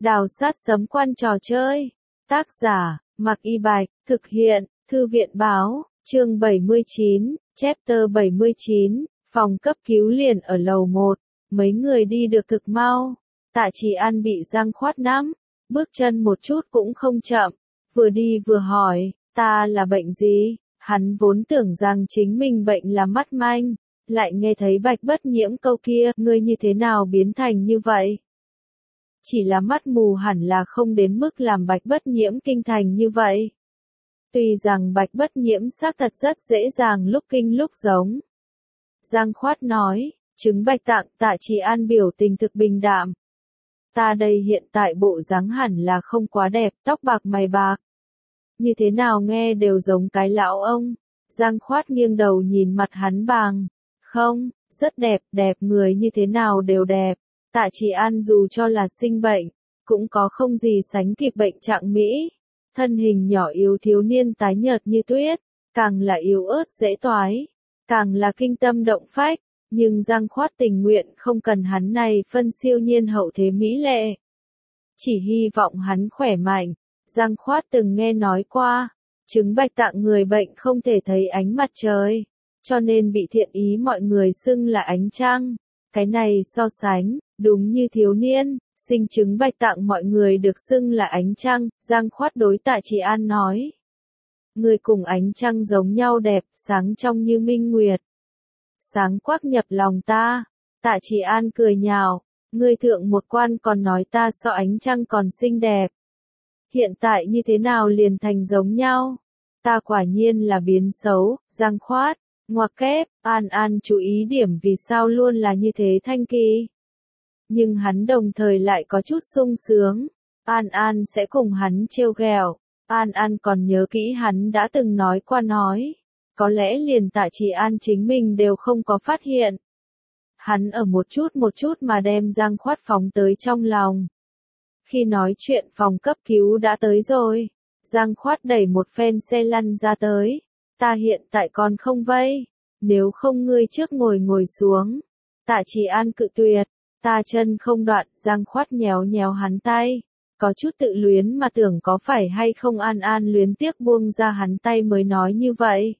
Đào sát sấm quan trò chơi. Tác giả, Mạc Y Bạch, thực hiện, Thư viện báo, chương 79, chapter 79, phòng cấp cứu liền ở lầu 1, mấy người đi được thực mau. Tạ Trì An bị Giang Khoát nắm, bước chân một chút cũng không chậm, vừa đi vừa hỏi, ta là bệnh gì? Hắn vốn tưởng rằng chính mình bệnh là mắt manh, lại nghe thấy Bạch Bất Nhiễm câu kia, ngươi như thế nào biến thành như vậy? Chỉ là mắt mù hẳn là không đến mức làm Bạch Bất Nhiễm kinh thành như vậy. Tuy rằng Bạch Bất Nhiễm xác thật rất dễ dàng lúc kinh lúc giống. Giang Khoát nói, chứng bạch tạng. Tạ Trì An biểu tình thực bình đạm. Ta đây hiện tại bộ dáng hẳn là không quá đẹp, tóc bạc mày bạc. Như thế nào nghe đều giống cái lão ông. Giang Khoát nghiêng đầu nhìn mặt hắn bàng. Không, rất đẹp, đẹp người như thế nào đều đẹp. Tạ Trì An dù cho là sinh bệnh, cũng có không gì sánh kịp bệnh trạng mỹ. Thân hình nhỏ yếu thiếu niên tái nhợt như tuyết, càng là yếu ớt dễ toái, càng là kinh tâm động phách. Nhưng Giang Khoát tình nguyện không cần hắn này phân siêu nhiên hậu thế mỹ lệ. Chỉ hy vọng hắn khỏe mạnh. Giang Khoát từng nghe nói qua, chứng bạch tạng người bệnh không thể thấy ánh mặt trời, cho nên bị thiện ý mọi người xưng là ánh trăng. Cái này so sánh, đúng như thiếu niên, sinh chứng bạch tạng mọi người được xưng là ánh trăng. Giang Khoát đối Tạ Trì An nói. Người cùng ánh trăng giống nhau đẹp, sáng trong như minh nguyệt. Sáng quắc nhập lòng ta. Tạ Trì An cười nhạo, ngươi thượng một quan còn nói ta so ánh trăng còn xinh đẹp. Hiện tại như thế nào liền thành giống nhau? Ta quả nhiên là biến xấu. Giang Khoát, ngoặc kép, An chú ý điểm vì sao luôn là như thế thanh kỳ. Nhưng hắn đồng thời lại có chút sung sướng. An sẽ cùng hắn trêu ghẹo. An còn nhớ kỹ hắn đã từng nói qua nói. Có lẽ liền Tạ Trì An chính mình đều không có phát hiện. Hắn ở một chút mà đem Giang Khoát phóng tới trong lòng. Khi nói chuyện phòng cấp cứu đã tới rồi, Giang Khoát đẩy một phen xe lăn ra tới. Ta hiện tại còn không vây, nếu không ngươi trước ngồi xuống. Tạ Trì An cự tuyệt, ta chân không đoạn. Giang Khoát nhéo hắn tay, có chút tự luyến mà tưởng có phải hay không. An luyến tiếc buông ra hắn tay mới nói như vậy.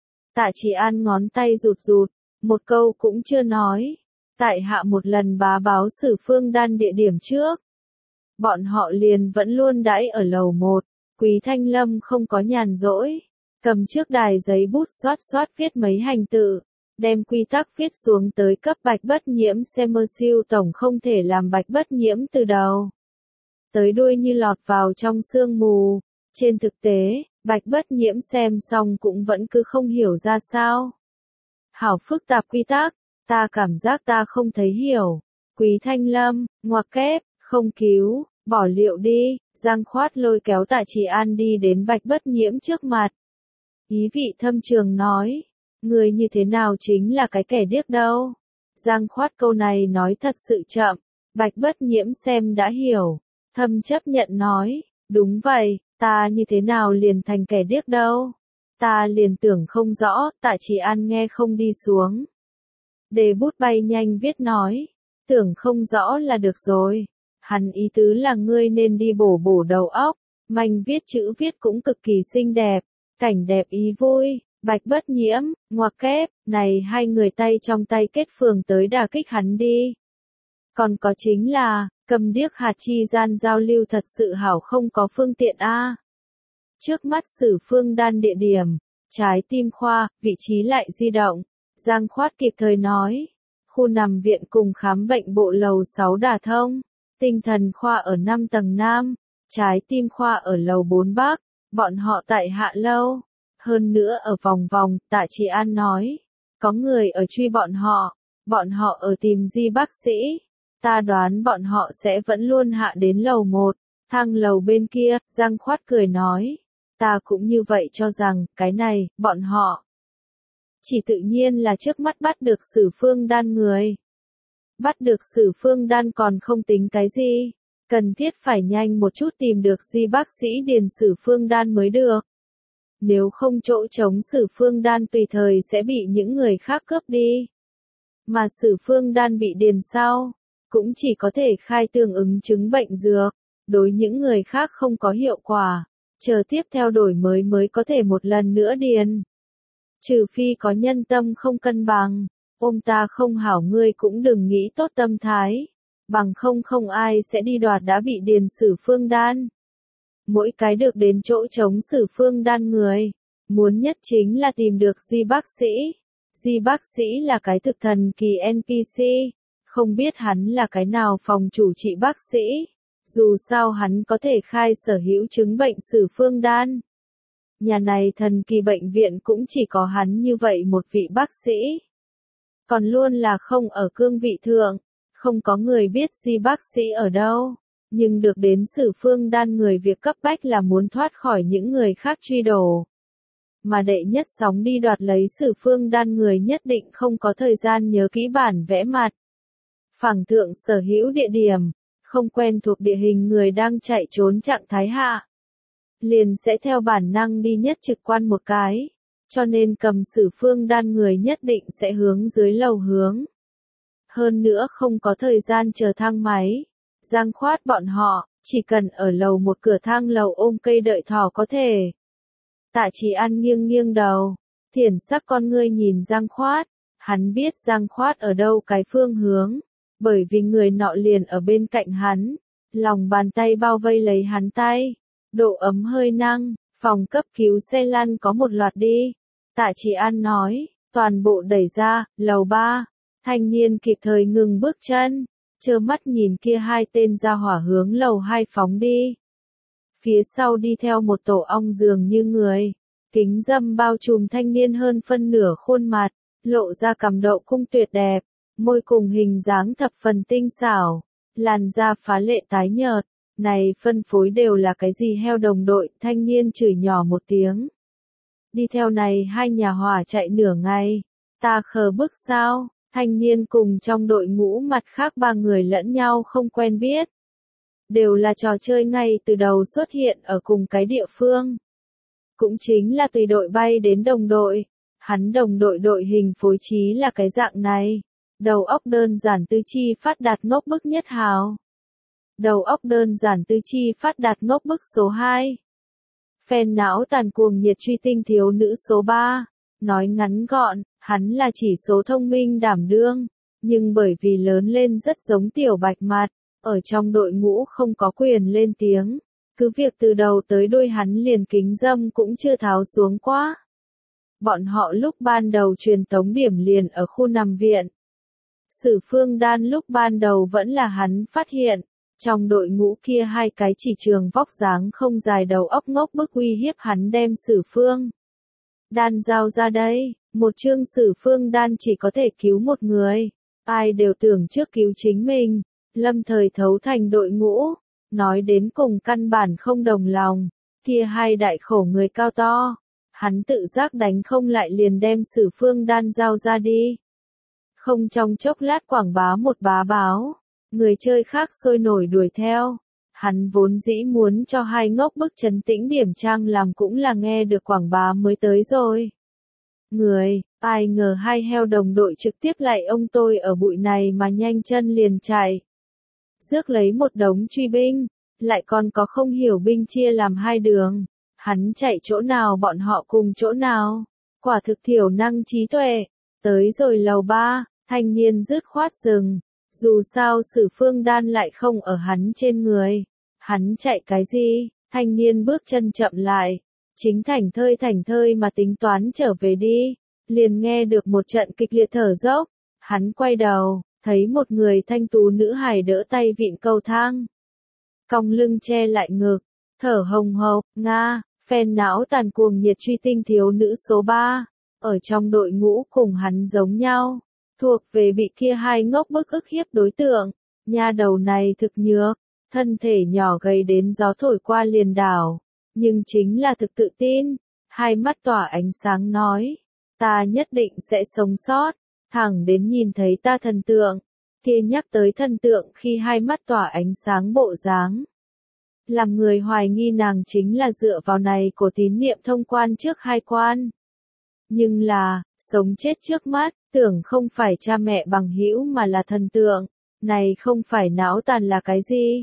Tạ Trì An ngón tay rụt, một câu cũng chưa nói. Tại hạ một lần bá báo Sử Phương Đan địa điểm trước. Bọn họ liền vẫn luôn đãi ở lầu 1, Quý Thanh Lâm không có nhàn rỗi. Cầm trước đài giấy bút xoát viết mấy hành tự, đem quy tắc viết xuống tới cấp Bạch Bất Nhiễm xem. Siêu tổng không thể làm Bạch Bất Nhiễm từ đầu tới đuôi như lọt vào trong sương mù. Trên thực tế, Bạch Bất Nhiễm xem xong cũng vẫn cứ không hiểu ra sao. Hảo phức tạp quy tắc, ta cảm giác ta không thấy hiểu. Quý Thanh Lâm, ngoặc kép, không cứu, bỏ liệu đi. Giang Khoát lôi kéo Tạ Trì An đi đến Bạch Bất Nhiễm trước mặt. Ý vị thâm trường nói, người như thế nào chính là cái kẻ điếc đâu. Giang Khoát câu này nói thật sự chậm, Bạch Bất Nhiễm xem đã hiểu, thâm chấp nhận nói, đúng vậy, ta như thế nào liền thành kẻ điếc đâu. Ta liền tưởng không rõ. Tạ Trì An nghe không đi xuống. Đề bút bay nhanh viết nói, tưởng không rõ là được rồi. Hắn ý tứ là ngươi nên đi bổ đầu óc. Manh viết chữ viết cũng cực kỳ xinh đẹp, cảnh đẹp ý vui. Bạch Bất Nhiễm, ngoặc kép, này hai người tay trong tay kết phường tới đả kích hắn đi. Còn có chính là, cầm điếc hạt chi gian giao lưu thật sự hảo không có phương tiện a. Trước mắt Sử Phương Đan địa điểm, trái tim khoa, vị trí lại di động. Giang Khoát kịp thời nói, khu nằm viện cùng khám bệnh bộ lầu 6 đả thông, tinh thần khoa ở 5 tầng Nam, trái tim khoa ở lầu 4 Bắc, bọn họ tại hạ lâu. Hơn nữa ở vòng. Tạ Trì An nói, có người ở truy bọn họ ở tìm Di bác sĩ. Ta đoán bọn họ sẽ vẫn luôn hạ đến lầu 1, thang lầu bên kia. Giang Khoát cười nói, ta cũng như vậy cho rằng, cái này, bọn họ chỉ tự nhiên là trước mắt bắt được Sử Phương Đan người. Bắt được Sử Phương Đan còn không tính cái gì, cần thiết phải nhanh một chút tìm được Di bác sĩ điền Sử Phương Đan mới được. Nếu không chỗ trống Sử Phương Đan tùy thời sẽ bị những người khác cướp đi. Mà Sử Phương Đan bị điền sau, cũng chỉ có thể khai tương ứng chứng bệnh dược. đối những người khác không có hiệu quả, chờ tiếp theo đổi mới có thể một lần nữa điền. Trừ phi có nhân tâm không cân bằng, ôm ta không hảo ngươi cũng đừng nghĩ tốt tâm thái, bằng không ai sẽ đi đoạt đã bị điền Sử Phương Đan. Mỗi cái được đến chỗ trống Sử Phương Đan người, muốn nhất chính là tìm được Di bác sĩ. Di bác sĩ là cái thực thần kỳ NPC, không biết hắn là cái nào phòng chủ trị bác sĩ, dù sao hắn có thể khai sở hữu chứng bệnh Sử Phương Đan. Nhà này thần kỳ bệnh viện cũng chỉ có hắn như vậy một vị bác sĩ. Còn luôn là không ở cương vị thượng, không có người biết Di bác sĩ ở đâu. Nhưng được đến Sử Phương Đan người việc cấp bách là muốn thoát khỏi những người khác truy đổ. Mà đệ nhất sóng đi đoạt lấy Sử Phương Đan người nhất định không có thời gian nhớ kỹ bản vẽ mặt. Phẳng thượng sở hữu địa điểm, không quen thuộc địa hình người đang chạy trốn trạng thái hạ. Liền sẽ theo bản năng đi nhất trực quan một cái, cho nên cầm Sử Phương Đan người nhất định sẽ hướng dưới lầu hướng. Hơn nữa không có thời gian chờ thang máy. Giang Khoát bọn họ, chỉ cần ở lầu một cửa thang lầu ôm cây đợi thỏ có thể. Tạ Chỉ An nghiêng nghiêng đầu, thiển sắc con ngươi nhìn Giang Khoát, hắn biết Giang Khoát ở đâu cái phương hướng, bởi vì người nọ liền ở bên cạnh hắn, lòng bàn tay bao vây lấy hắn tay, độ ấm hơi năng, phòng cấp cứu xe lăn có một loạt đi. Tạ Chỉ An nói, toàn bộ đẩy ra, lầu 3, thanh niên kịp thời ngừng bước chân. Trơ mắt nhìn kia hai tên ra hỏa hướng lầu 2 phóng đi. Phía sau đi theo một tổ ong dường như người. Kính dâm bao trùm thanh niên hơn phân nửa khuôn mặt, lộ ra cằm đậu cung tuyệt đẹp, môi cùng hình dáng thập phần tinh xảo, làn da phá lệ tái nhợt. Này phân phối đều là cái gì heo đồng đội, thanh niên chửi nhỏ một tiếng. Đi theo này hai nhà hỏa chạy nửa ngày, ta khờ bức sao? Thanh niên cùng trong đội ngũ mặt khác ba người lẫn nhau không quen biết. Đều là trò chơi ngay từ đầu xuất hiện ở cùng cái địa phương. Cũng chính là tùy đội bay đến đồng đội. Hắn đồng đội đội hình phối trí là cái dạng này. Đầu óc đơn giản tư chi phát đạt ngốc bức nhất hào. Đầu óc đơn giản tư chi phát đạt ngốc bức số 2. Phen não tàn cuồng nhiệt truy tinh thiếu nữ số 3. Nói ngắn gọn, hắn là chỉ số thông minh đảm đương, nhưng bởi vì lớn lên rất giống tiểu bạch mặt, ở trong đội ngũ không có quyền lên tiếng, cứ việc từ đầu tới đuôi hắn liền kính dâm cũng chưa tháo xuống quá. Bọn họ lúc ban đầu truyền tống điểm liền ở khu nằm viện. Sử Phương Đan lúc ban đầu vẫn là hắn phát hiện, trong đội ngũ kia hai cái chỉ trường vóc dáng không dài đầu óc ngốc bức uy hiếp hắn đem Sử Phương Đan giao ra đây, một chương Sử Phương Đan chỉ có thể cứu một người, ai đều tưởng trước cứu chính mình, lâm thời thấu thành đội ngũ, nói đến cùng căn bản không đồng lòng, kia hai đại khổ người cao to, hắn tự giác đánh không lại liền đem Sử Phương Đan giao ra đi. Không trong chốc lát quảng bá một bá báo, người chơi khác sôi nổi đuổi theo. Hắn vốn dĩ muốn cho hai ngốc bức trấn tĩnh điểm trang làm cũng là nghe được quảng bá mới tới rồi. Ai ngờ hai heo đồng đội trực tiếp lại ông tôi ở bụi này mà nhanh chân liền chạy. Rước lấy một đống truy binh, lại còn có không hiểu binh chia làm hai đường. Hắn chạy chỗ nào bọn họ cùng chỗ nào. Quả thực thiểu năng trí tuệ. Tới rồi lầu 3, thanh niên dứt khoát dừng. Dù sao Sử Phương Đan lại không ở hắn trên người. Hắn chạy cái gì? Thanh niên bước chân chậm lại. Chính thảnh thơi mà tính toán trở về đi. Liền nghe được một trận kịch liệt thở dốc. Hắn quay đầu, thấy một người thanh tú nữ hài đỡ tay vịn cầu thang. Cong lưng che lại ngực, thở hồng hộc, Nga, phen não tàn cuồng nhiệt truy tinh thiếu nữ số 3. Ở trong đội ngũ cùng hắn giống nhau. Thuộc về bị kia hai ngốc bức ức hiếp đối tượng. Nha đầu này thực nhược, thân thể nhỏ gầy đến gió thổi qua liền đảo. Nhưng chính là thực tự tin. Hai mắt tỏa ánh sáng nói. Ta nhất định sẽ sống sót. Thẳng đến nhìn thấy ta thần tượng. Kia nhắc tới thần tượng khi hai mắt tỏa ánh sáng bộ dáng. Làm người hoài nghi nàng chính là dựa vào này của tín niệm thông quan trước hai quan. Nhưng là, sống chết trước mắt, tưởng không phải cha mẹ bằng hữu mà là thần tượng. Này không phải não tàn là cái gì?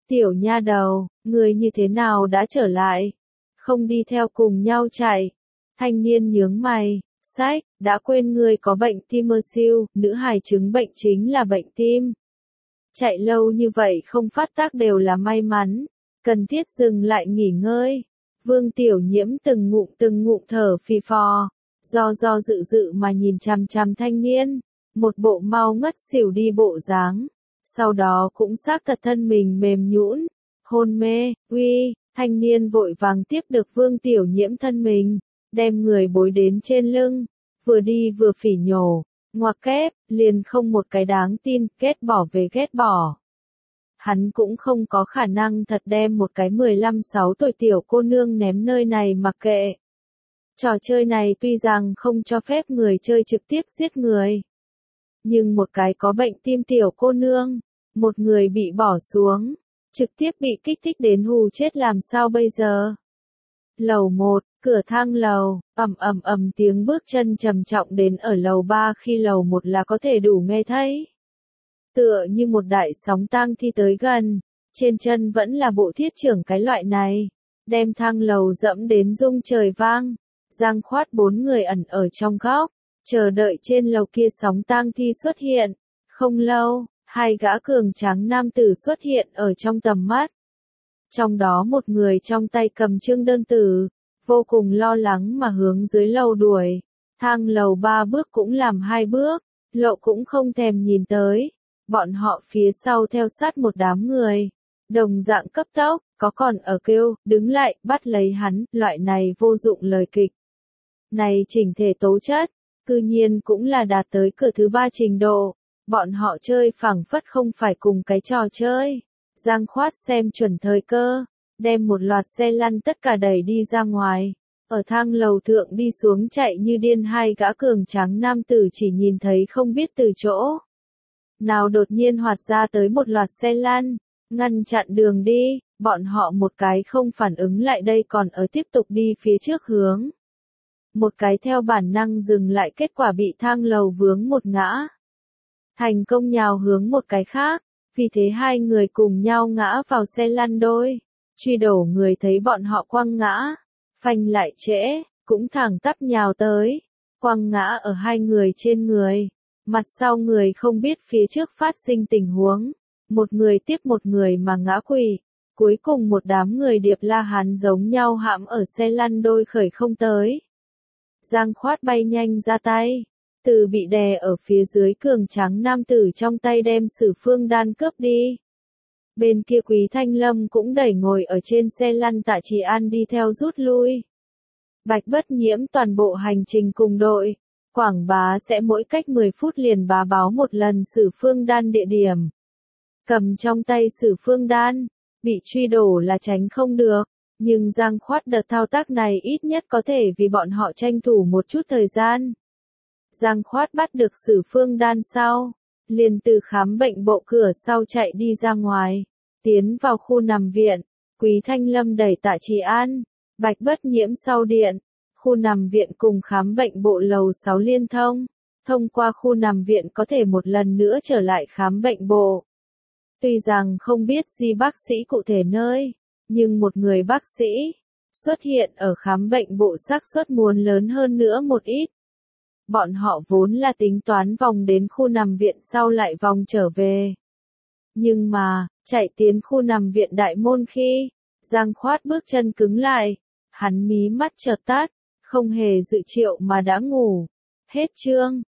Tiểu nha đầu, người như thế nào đã trở lại? Không đi theo cùng nhau chạy. Thanh niên nhướng mày, sách, đã quên người có bệnh tim mơ siêu, nữ hài chứng bệnh chính là bệnh tim. Chạy lâu như vậy không phát tác đều là may mắn, cần thiết dừng lại nghỉ ngơi. Vương Tiểu Nhiễm từng ngụm thở phì phò, do dự mà nhìn chằm chằm thanh niên, một bộ mau ngất xỉu đi bộ dáng. Sau đó cũng xác thật thân mình mềm nhũn, hôn mê, uy, thanh niên vội vàng tiếp được Vương Tiểu Nhiễm thân mình, đem người bối đến trên lưng, vừa đi vừa phỉ nhổ, ngoặc kép, liền không một cái đáng tin, ghét bỏ về ghét bỏ. Hắn cũng không có khả năng thật đem một cái 15-16 tuổi tiểu cô nương ném nơi này mặc kệ. Trò chơi này tuy rằng không cho phép người chơi trực tiếp giết người, nhưng một cái có bệnh tim tiểu cô nương, một người bị bỏ xuống, trực tiếp bị kích thích đến hù chết làm sao bây giờ? Lầu 1, cửa thang lầu, ầm tiếng bước chân trầm trọng đến ở lầu 3 khi lầu 1 là có thể đủ nghe thấy. Tựa như một đại sóng tang thi tới gần, trên chân vẫn là bộ thiết trưởng cái loại này, đem thang lầu dẫm đến rung trời vang. Giang Khoát 4 người ẩn ở trong góc, chờ đợi trên lầu kia sóng tang thi xuất hiện. Không lâu, hai gã cường tráng nam tử xuất hiện ở trong tầm mắt. Trong đó một người trong tay cầm chương đơn tử, vô cùng lo lắng mà hướng dưới lầu đuổi. Thang lầu 3 bước cũng làm 2 bước, lộ cũng không thèm nhìn tới. Bọn họ phía sau theo sát một đám người, đồng dạng cấp tốc, có còn ở kêu, đứng lại, bắt lấy hắn, loại này vô dụng lời kịch. Này chỉnh thể tố chất, cư nhiên cũng là đạt tới cửa thứ 3 trình độ, bọn họ chơi phảng phất không phải cùng cái trò chơi. Giang Khoát xem chuẩn thời cơ, đem một loạt xe lăn tất cả đẩy đi ra ngoài, ở thang lầu thượng đi xuống chạy như điên. Hai gã cường tráng nam tử chỉ nhìn thấy không biết từ chỗ nào đột nhiên hoạt ra tới một loạt xe lăn, ngăn chặn đường đi, bọn họ một cái không phản ứng lại đây còn ở tiếp tục đi phía trước hướng. Một cái theo bản năng dừng lại, kết quả bị thang lầu vướng một ngã. Thành công nhào hướng một cái khác, vì thế hai người cùng nhau ngã vào xe lăn đôi. Truy đổ người thấy bọn họ quăng ngã, phanh lại trễ, cũng thẳng tắp nhào tới, quăng ngã ở hai người trên người. Mặt sau người không biết phía trước phát sinh tình huống, một người tiếp một người mà ngã quỵ, cuối cùng một đám người điệp la hán giống nhau hãm ở xe lăn đôi khởi không tới. Giang Khoát bay nhanh ra tay, từ bị đè ở phía dưới cường tráng nam tử trong tay đem Sử Phương Đan cướp đi. Bên kia Quý Thanh Lâm cũng đẩy ngồi ở trên xe lăn Tạ Trì An đi theo rút lui. Bạch Bất Nhiễm toàn bộ hành trình cùng đội. Quảng Bá sẽ mỗi cách 10 phút liền bá báo một lần Sử Phương Đan địa điểm. Cầm trong tay Sử Phương Đan, bị truy đổ là tránh không được, nhưng Giang Khoát đợt thao tác này ít nhất có thể vì bọn họ tranh thủ một chút thời gian. Giang Khoát bắt được Sử Phương Đan sau, liền từ khám bệnh bộ cửa sau chạy đi ra ngoài, tiến vào khu nằm viện. Quý Thanh Lâm đẩy Tạ Trì An, Bạch Bất Nhiễm sau điện. Khu nằm viện cùng khám bệnh bộ lầu 6 liên thông, thông qua khu nằm viện có thể một lần nữa trở lại khám bệnh bộ. Tuy rằng không biết gì bác sĩ cụ thể nơi, nhưng một người bác sĩ xuất hiện ở khám bệnh bộ xác suất muốn lớn hơn nữa một ít. Bọn họ vốn là tính toán vòng đến khu nằm viện sau lại vòng trở về. Nhưng mà, chạy tiến khu nằm viện đại môn khi, Giang Khoát bước chân cứng lại, hắn mí mắt chợt tắt, không hề dự triệu mà đã ngủ. Hết chương.